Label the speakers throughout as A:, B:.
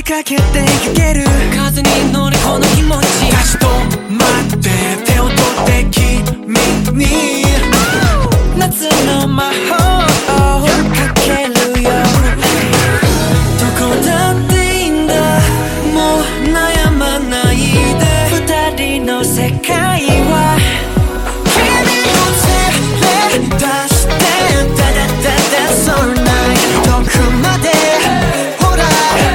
A: かけてゆける
B: 風に乗るこの気持ち
A: 立ち止まって手を取って君に夏の魔法をかけるよどこだっていいんだもう悩まないで二人の世界は君を連れ出してダダダダそんなどこまでほら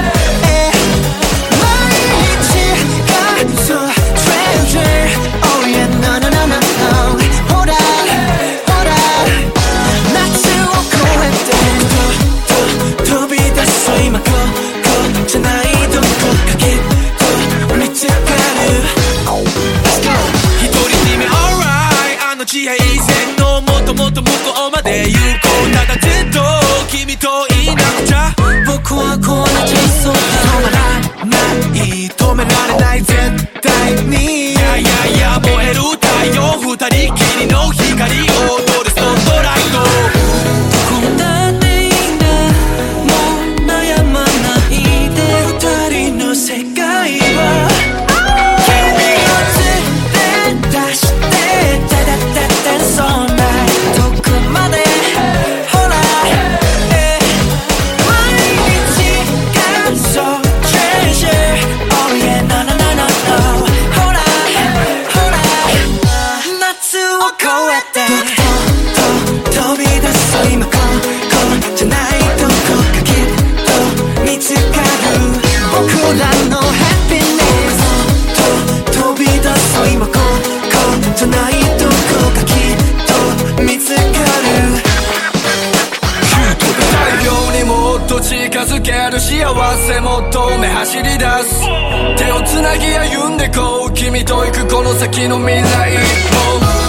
A: 毎日が So treasure Oh yeah no no no no no ほらほら夏を越えて飛び出す今ここじゃないどこかきっと見つかる Let's go 一人占め alright あの地平線のもっともっと向こうまで行こうただずっと君といなくちゃ僕はこうなっちゃいそうだ止まらない止められない絶対にいやいやいや燃える太陽二人きりの光踊るスポットライトどこだっていいんだもう悩まないで二人の世界は君を連れ出してダダダダそんなどこまでほら毎日が So treasure Oh yeah no no no no no ほらほら夏を越えて飛び出す今ここじゃないどこかきっと見つかる僕らのハピネス飛び出す今ここじゃないどこかきっと見つかる
C: 太陽にもっと近づける幸せ求め走り出す手をつなぎ歩んでこう君と行くこの先の未来も